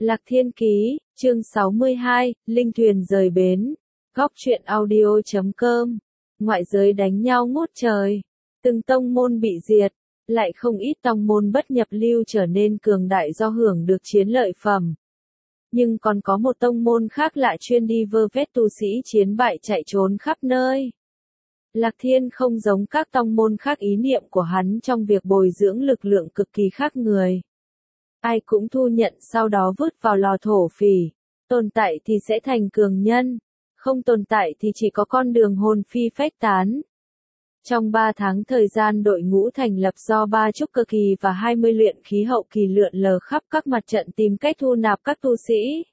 Lạc Thiên Ký, chương 62, Linh Thuyền rời bến. Góc truyện audio.com. Ngoại giới đánh nhau ngút trời. Từng tông môn bị diệt, lại không ít tông môn bất nhập lưu trở nên cường đại do hưởng được chiến lợi phẩm. Nhưng còn có một tông môn khác lạ chuyên đi vơ vét tu sĩ chiến bại chạy trốn khắp nơi. Lạc Thiên không giống các tông môn khác, ý niệm của hắn trong việc bồi dưỡng lực lượng cực kỳ khác người. Ai cũng thu nhận sau đó vứt vào lò thổ phỉ, tồn tại thì sẽ thành cường nhân, không tồn tại thì chỉ có con đường hồn phi phách tán. Trong 3 tháng thời gian đội ngũ thành lập do 3 trúc cơ kỳ và 20 luyện khí hậu kỳ lượn lờ khắp các mặt trận tìm cách thu nạp các tu sĩ.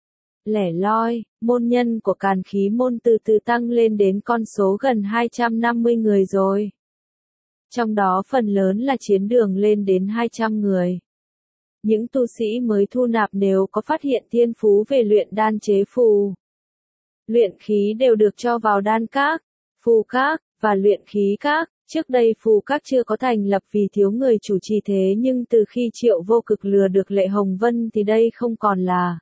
Lẻ loi, môn nhân của Càn Khí môn từ từ tăng lên đến con số gần 250 người rồi. Trong đó phần lớn là chiến đường lên đến 200 người. Những tu sĩ mới thu nạp nếu có phát hiện thiên phú về luyện đan chế phù, luyện khí đều được cho vào đan các, phù các, và luyện khí các. Trước đây phù các chưa có thành lập vì thiếu người chủ trì, thế nhưng từ khi Triệu Vô Cực lừa được Lệ Hồng Vân thì đây không còn là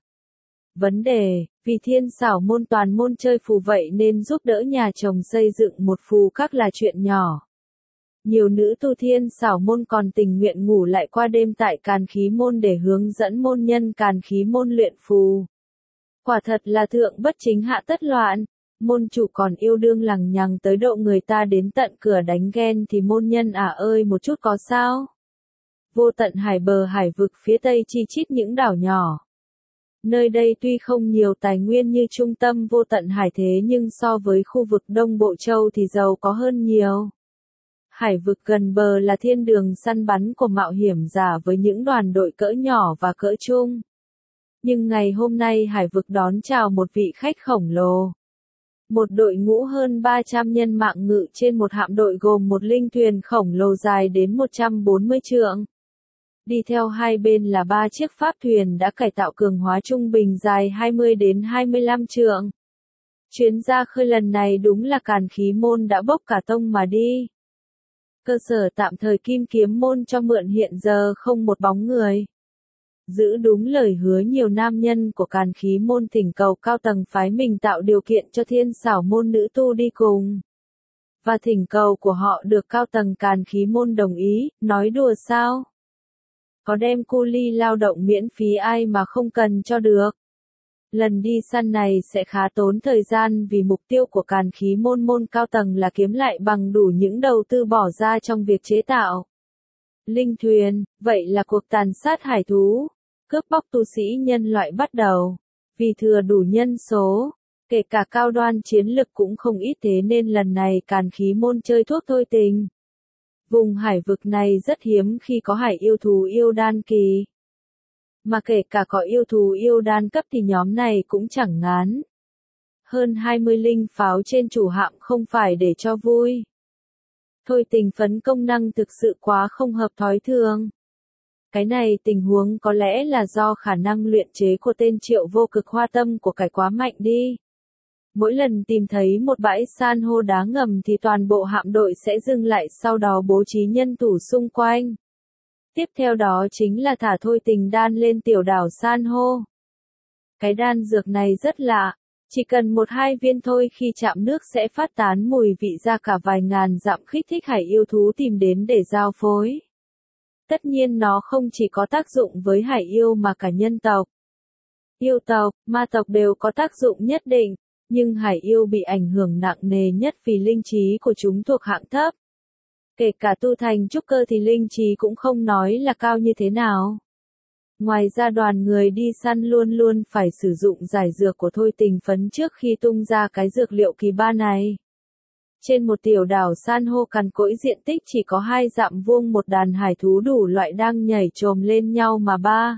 vấn đề, vì Thiên Xảo môn toàn môn chơi phù vậy nên giúp đỡ nhà chồng xây dựng một phù các là chuyện nhỏ. Nhiều nữ tu Thiên Xảo môn còn tình nguyện ngủ lại qua đêm tại Càn Khí môn để hướng dẫn môn nhân Càn Khí môn luyện phù. Quả thật là thượng bất chính hạ tất loạn, môn chủ còn yêu đương lằng nhằng tới độ người ta đến tận cửa đánh ghen thì môn nhân ơi một chút có sao? Vô tận hải bờ hải vực phía tây chi chít những đảo nhỏ. Nơi đây tuy không nhiều tài nguyên như trung tâm vô tận hải thế nhưng so với khu vực Đông Bộ Châu thì giàu có hơn nhiều. Hải vực gần bờ là thiên đường săn bắn của mạo hiểm giả với những đoàn đội cỡ nhỏ và cỡ trung. Nhưng ngày hôm nay hải vực đón chào một vị khách khổng lồ. Một đội ngũ hơn 300 nhân mạng ngự trên một hạm đội gồm một linh thuyền khổng lồ dài đến 140 trượng. Đi theo hai bên là 3 chiếc pháp thuyền đã cải tạo cường hóa trung bình dài 20 đến 25 trượng. Chuyến ra khơi lần này đúng là Càn Khí môn đã bốc cả tông mà đi. Cơ sở tạm thời Kim Kiếm môn cho mượn hiện giờ không một bóng người. Giữ đúng lời hứa, nhiều nam nhân của Càn Khí môn thỉnh cầu cao tầng phái mình tạo điều kiện cho Thiên Xảo môn nữ tu đi cùng. Và thỉnh cầu của họ được cao tầng Càn Khí môn đồng ý, nói đùa sao? Có đem cu ly lao động miễn phí ai mà không cần cho được. Lần đi săn này sẽ khá tốn thời gian vì mục tiêu của Càn Khí môn cao tầng là kiếm lại bằng đủ những đầu tư bỏ ra trong việc chế tạo linh thuyền, vậy là cuộc tàn sát hải thú, cướp bóc tu sĩ nhân loại bắt đầu. Vì thừa đủ nhân số, kể cả cao đoan chiến lực cũng không ít, thế nên lần này Càn Khí môn chơi thuốc thôi tình. Vùng hải vực này rất hiếm khi có hải yêu thú yêu đan kỳ. Mà kể cả có yêu thú yêu đan cấp thì nhóm này cũng chẳng ngán. Hơn 20 linh pháo trên chủ hạm không phải để cho vui. Thôi tình phấn công năng thực sự quá không hợp thói thường. Cái này tình huống có lẽ là do khả năng luyện chế của tên Triệu Vô Cực hoa tâm của cải quá mạnh đi. Mỗi lần tìm thấy một bãi san hô đá ngầm thì toàn bộ hạm đội sẽ dừng lại, sau đó bố trí nhân thủ xung quanh. Tiếp theo đó chính là thả thôi tình đan lên tiểu đảo san hô. Cái đan dược này rất lạ, chỉ cần 1-2 viên thôi khi chạm nước sẽ phát tán mùi vị ra cả vài ngàn dặm, kích thích hải yêu thú tìm đến để giao phối. Tất nhiên nó không chỉ có tác dụng với hải yêu mà cả nhân tộc, yêu tộc, ma tộc đều có tác dụng nhất định, nhưng hải yêu bị ảnh hưởng nặng nề nhất vì linh trí của chúng thuộc hạng thấp. Kể cả tu thành trúc cơ thì linh trí cũng không nói là cao như thế nào. Ngoài ra đoàn người đi săn luôn luôn phải sử dụng giải dược của thôi tình phấn trước khi tung ra cái dược liệu kỳ ba này. Trên một tiểu đảo san hô cằn cỗi diện tích chỉ có 2 dặm vuông, một đàn hải thú đủ loại đang nhảy chồm lên nhau mà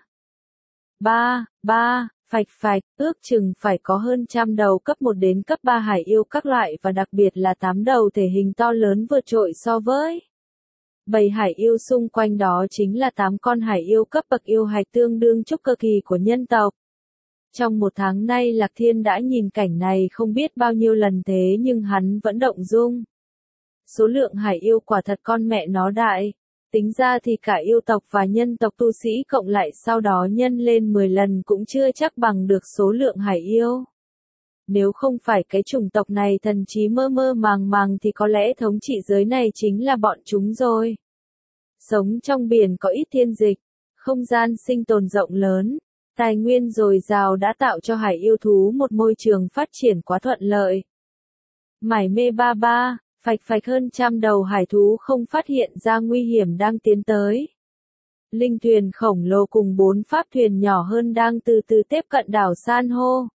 phạch phạch, ước chừng phải có hơn 100 đầu cấp 1 đến cấp 3 hải yêu các loại, và đặc biệt là 8 đầu thể hình to lớn vượt trội so với bầy hải yêu xung quanh, đó chính là 8 con hải yêu cấp bậc yêu hạch tương đương trúc cơ kỳ của nhân tộc. Trong 1 tháng nay Lạc Thiên đã nhìn cảnh này không biết bao nhiêu lần, thế nhưng hắn vẫn động dung. Số lượng hải yêu quả thật con mẹ nó đại. Tính ra thì cả yêu tộc và nhân tộc tu sĩ cộng lại sau đó nhân lên 10 lần cũng chưa chắc bằng được số lượng hải yêu. Nếu không phải cái chủng tộc này thần trí mơ mơ màng màng thì có lẽ thống trị giới này chính là bọn chúng rồi. Sống trong biển có ít thiên dịch, không gian sinh tồn rộng lớn, tài nguyên dồi dào đã tạo cho hải yêu thú một môi trường phát triển quá thuận lợi. Mải mê ba ba, phạch phạch hơn trăm đầu hải thú không phát hiện ra nguy hiểm đang tiến tới. Linh thuyền khổng lồ cùng 4 pháp thuyền nhỏ hơn đang từ từ tiếp cận đảo san hô.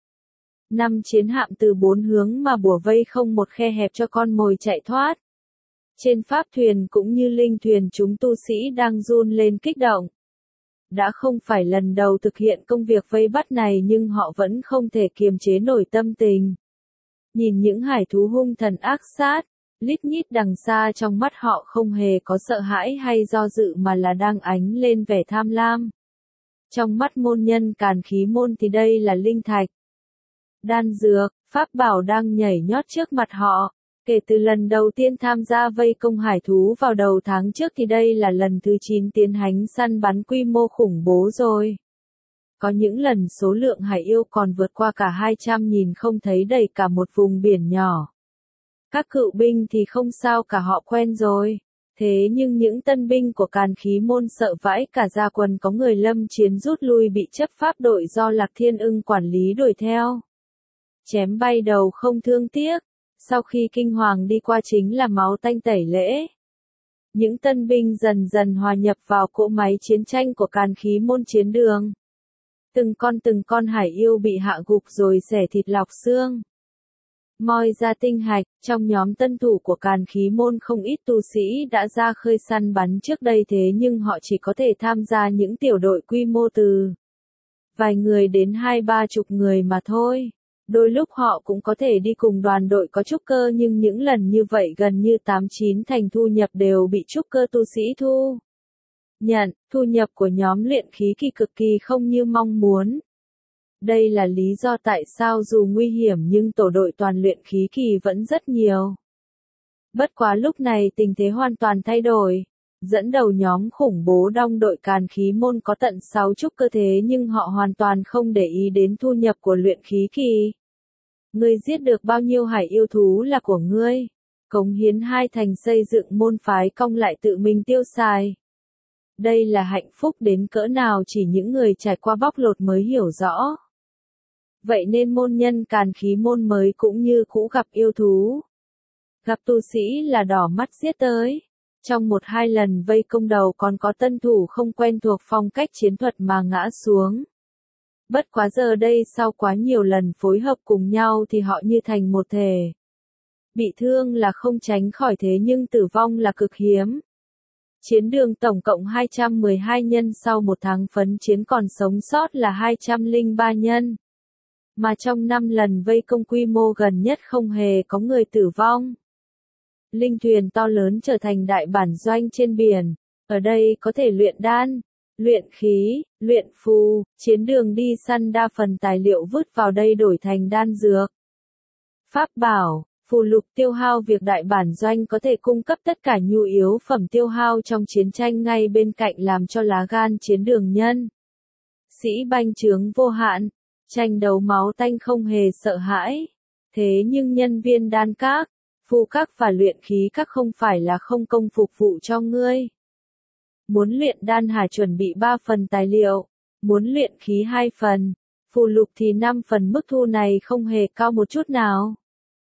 5 chiến hạm từ 4 hướng mà bủa vây không một khe hẹp cho con mồi chạy thoát. Trên pháp thuyền cũng như linh thuyền chúng tu sĩ đang run lên kích động. Đã không phải lần đầu thực hiện công việc vây bắt này nhưng họ vẫn không thể kiềm chế nổi tâm tình. Nhìn những hải thú hung thần ác sát, lít nhít đằng xa trong mắt họ không hề có sợ hãi hay do dự mà là đang ánh lên vẻ tham lam. Trong mắt môn nhân Càn Khí môn thì đây là linh thạch, đan dược, pháp bảo đang nhảy nhót trước mặt họ. Kể từ lần đầu tiên tham gia vây công hải thú vào đầu tháng trước thì đây là lần thứ 9 tiến hành săn bắn quy mô khủng bố rồi. Có những lần số lượng hải yêu còn vượt qua cả 200 nhìn không thấy đầy cả một vùng biển nhỏ. Các cựu binh thì không sao cả họ quen rồi. Thế nhưng những tân binh của Càn Khí môn sợ vãi cả ra quần có người lâm chiến rút lui bị chấp pháp đội do Lạc Thiên Ưng quản lý đuổi theo. Chém bay đầu không thương tiếc. Sau khi kinh hoàng đi qua chính là máu tanh tẩy lễ. Những tân binh dần dần hòa nhập vào cỗ máy chiến tranh của Càn Khí môn chiến đường. Từng con hải yêu bị hạ gục rồi xẻ thịt lọc xương. Moi ra tinh hạch, trong nhóm tân thủ của Càn Khí môn không ít tu sĩ đã ra khơi săn bắn trước đây thế nhưng họ chỉ có thể tham gia những tiểu đội quy mô từ vài người đến 2-30 người mà thôi. Đôi lúc họ cũng có thể đi cùng đoàn đội có trúc cơ nhưng những lần như vậy gần như 89 thành thu nhập đều bị trúc cơ tu sĩ thu nhận, thu nhập của nhóm luyện khí kỳ cực kỳ không như mong muốn. Đây là lý do tại sao dù nguy hiểm nhưng tổ đội toàn luyện khí kỳ vẫn rất nhiều. Bất quá lúc này tình thế hoàn toàn thay đổi. Dẫn đầu nhóm khủng bố đông đội Càn Khí môn có tận 6 trúc cơ thế nhưng họ hoàn toàn không để ý đến thu nhập của luyện khí kỳ. Ngươi giết được bao nhiêu hải yêu thú là của ngươi. Cống hiến 2 thành xây dựng môn phái cong lại tự mình tiêu xài. Đây là hạnh phúc đến cỡ nào chỉ những người trải qua bóc lột mới hiểu rõ. Vậy nên môn nhân Càn Khí môn mới cũng như cũ gặp yêu thú. Gặp tu sĩ là đỏ mắt giết tới. Trong 1-2 lần vây công đầu còn có tân thủ không quen thuộc phong cách chiến thuật mà ngã xuống. Bất quá giờ đây sau quá nhiều lần phối hợp cùng nhau thì họ như thành một thể. Bị thương là không tránh khỏi thế nhưng tử vong là cực hiếm. Chiến đường tổng cộng 212 nhân sau 1 tháng phấn chiến còn sống sót là 203 nhân. Mà trong 5 lần vây công quy mô gần nhất không hề có người tử vong. Linh thuyền to lớn trở thành đại bản doanh trên biển. Ở đây có thể luyện đan, luyện khí, luyện phù, chiến đường đi săn đa phần tài liệu vứt vào đây đổi thành đan dược. Pháp bảo, phù lục tiêu hao việc đại bản doanh có thể cung cấp tất cả nhu yếu phẩm tiêu hao trong chiến tranh ngay bên cạnh làm cho lá gan chiến đường nhân. Sĩ banh trướng vô hạn, tranh đấu máu tanh không hề sợ hãi. Thế nhưng nhân viên đan các, phù các và luyện khí các không phải là không công phục vụ cho ngươi. Muốn luyện đan hà chuẩn bị 3 phần tài liệu, muốn luyện khí 2 phần, phù lục thì 5 phần mức thu này không hề cao một chút nào.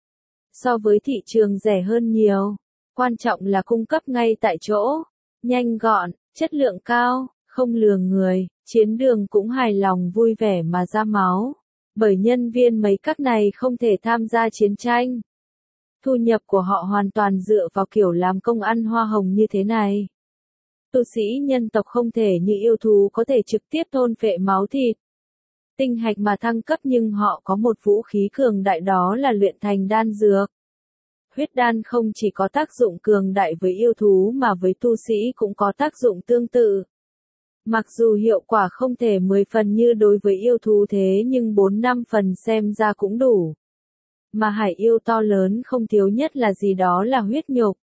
So với thị trường rẻ hơn nhiều, quan trọng là cung cấp ngay tại chỗ, nhanh gọn, chất lượng cao, không lừa người, chiến đường cũng hài lòng vui vẻ mà ra máu, bởi nhân viên mấy các này không thể tham gia chiến tranh. Thu nhập của họ hoàn toàn dựa vào kiểu làm công ăn hoa hồng như thế này. Tu sĩ nhân tộc không thể như yêu thú có thể trực tiếp thôn phệ máu thịt, tinh hạch mà thăng cấp nhưng họ có một vũ khí cường đại đó là luyện thành đan dược. Huyết đan không chỉ có tác dụng cường đại với yêu thú mà với tu sĩ cũng có tác dụng tương tự. Mặc dù hiệu quả không thể 10 phần như đối với yêu thú thế nhưng 4-5 phần xem ra cũng đủ. Mà hải yêu to lớn không thiếu nhất là gì đó là huyết nhục.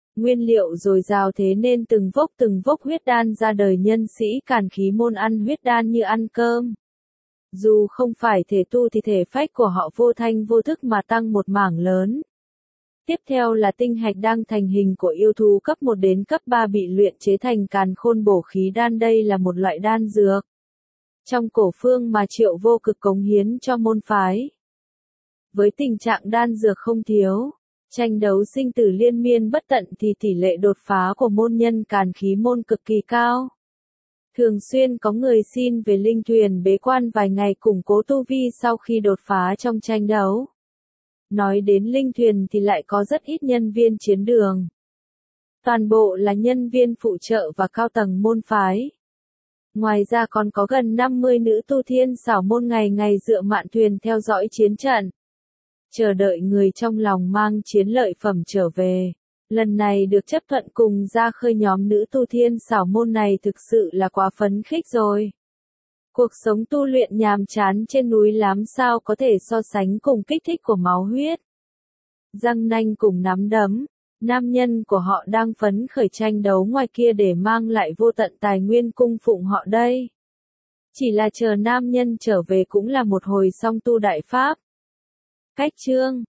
Nguyên liệu dồi dào thế nên từng vốc huyết đan ra đời, nhân sĩ càn khí môn ăn huyết đan như ăn cơm. Dù không phải thể tu thì thể phách của họ vô thanh vô thức mà tăng một mảng lớn. Tiếp theo là tinh hạch đang thành hình của yêu thú cấp 1 đến cấp 3 bị luyện chế thành càn khôn bổ khí đan, đây là một loại đan dược trong cổ phương mà Triệu Vô Cực cống hiến cho môn phái. Với tình trạng đan dược không thiếu, tranh đấu sinh tử liên miên bất tận thì tỷ lệ đột phá của môn nhân càn khí môn cực kỳ cao. Thường xuyên có người xin về linh thuyền bế quan vài ngày củng cố tu vi sau khi đột phá trong tranh đấu. Nói đến linh thuyền thì lại có rất ít nhân viên chiến đường. Toàn bộ là nhân viên phụ trợ và cao tầng môn phái. Ngoài ra còn có gần 50 nữ tu thiên xảo môn ngày ngày dựa mạn thuyền theo dõi chiến trận, chờ đợi người trong lòng mang chiến lợi phẩm trở về. Lần này được chấp thuận cùng ra khơi nhóm nữ tu thiên xảo môn này thực sự là quá phấn khích rồi. Cuộc sống tu luyện nhàm chán trên núi làm sao có thể so sánh cùng kích thích của máu huyết. Răng nanh cùng nắm đấm, nam nhân của họ đang phấn khởi tranh đấu ngoài kia để mang lại vô tận tài nguyên cung phụng họ đây. Chỉ là chờ nam nhân trở về cũng là một hồi song tu đại pháp. Cách chương